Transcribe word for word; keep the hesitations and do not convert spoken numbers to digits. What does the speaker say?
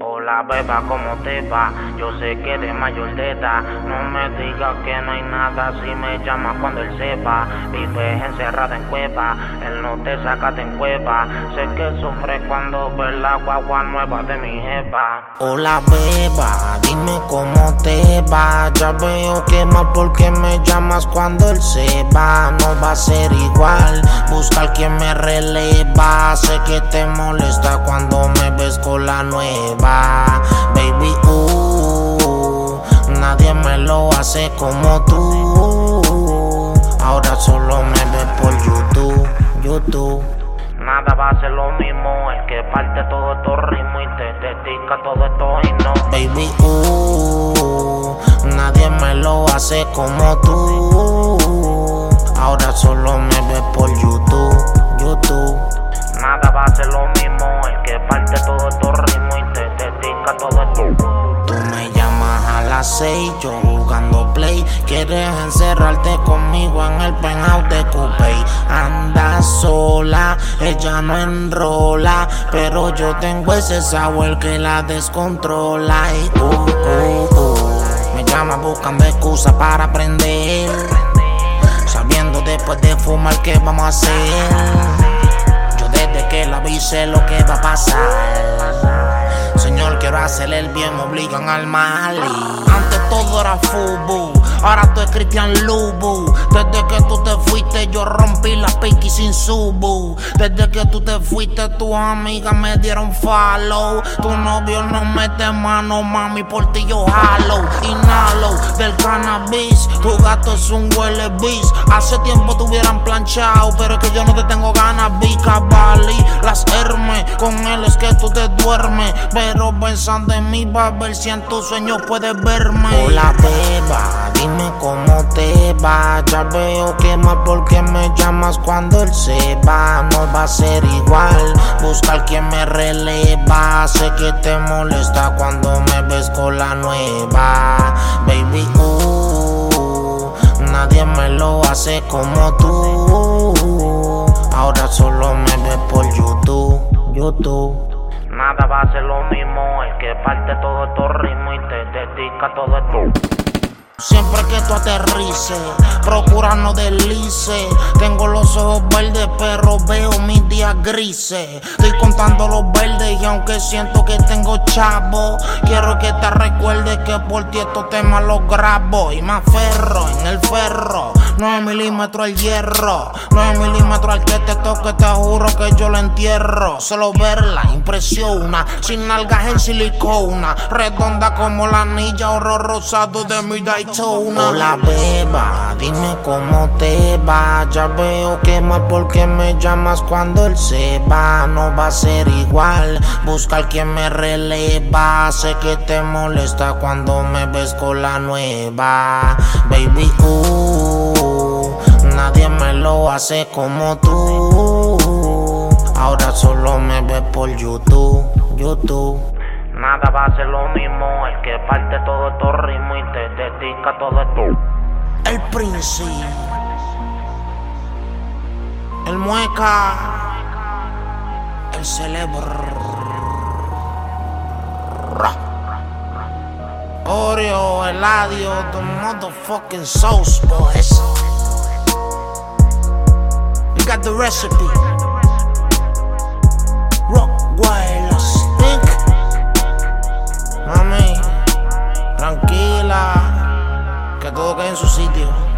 Hola beba, ¿cómo te va? Yo sé que eres mayor de edad. No me digas que no hay nada si me llamas cuando él sepa. Vives encerrada en cueva, él no te saca de en cueva. Sé que sufre cuando ves la guagua nueva de mi jefa. Hola beba, dime cómo te va. Ya veo que mal porque me llamas cuando él se va. No va a ser igual, buscar quien me releva. Sé que te molesta cuando me ves con la nueva. Baby, uh, nadie me lo hace como tú. Ahora solo me ves por YouTube, YouTube. Nada va a ser lo mismo, el que parte todo estos ritmos y te dedica todo esto y no. Baby, uh, nadie me lo hace como tú. Ahora solo me ves por YouTube, YouTube. Nada va a ser lo mismo, el que parte todo estos ritmos y te dedica todo esto. Tú me llamas a las seis, yo jugando play. Quieres encerrarte conmigo en el penthouse de Coupé. Andas sola, ella no enrola, pero yo tengo ese sabor que la descontrola. Y uh, uh, uh, me llama buscando excusa para aprender, sabiendo después de fumar qué vamos a hacer. Yo desde que la vi sé lo que va a pasar. Señor, quiero hacerle el bien, me obligan al mal. Y antes todo era fútbol, ahora tú es Cristian Lubu. Desde que tú te fuiste yo rompí la piqui sin subu. Desde que tú te fuiste tus amigas me dieron follow. Tu novio no mete mano, mami, por ti yo jalo. Inhalo del cannabis, tu gato es un huele bis. Hace tiempo te hubieran planchado, pero es que yo no te tengo ganas. Vica Bali, las Hermes, con él es que tú te duermes. Pero pensando en mí va a ver si en tus sueños puedes verme. Hola beba, dime cómo te va. Ya veo que mal porque me llamas cuando él se va. No va a ser igual, buscar quien me releva. Sé que te molesta cuando me ves con la nueva. Baby, uh, nadie me lo hace como tú. Ahora solo me ves por YouTube, YouTube. Nada va a ser lo mismo, el que parte todo estos ritmos y te dedica todo esto. Siempre que tú aterrices, procura no deslices. Tengo los ojos verdes, pero veo mis días grises. Estoy contando los verdes y aunque siento que tengo chavo, quiero que te recuerdes que por ti estos temas los grabo. Y me aferro en el ferro, nueve milímetros el hierro. nueve milímetros al que te toque, te juro que yo lo entierro. Solo verla impresiona, sin nalgas en silicona, redonda como la anilla, oro rosado de mi Daytona. Hola beba, dime cómo te va. Ya veo que mal porque me llamas cuando él se va. No va a ser igual, buscar quien me releva. Sé que te molesta cuando me ves con la nueva. Baby, uh, nadie me lo hace como tú. Ahora solo me ves por YouTube, YouTube. Nada va a ser lo mismo, el que parte todo estos ritmos y te dedica todo esto. El Príncipe, el Mueca, el Celebro, Oreo, Eladio, the motherfucking Sauce Boys. You got the recipe. Rockwilds Inc. Mami, tranquila, que todo quede en su sitio.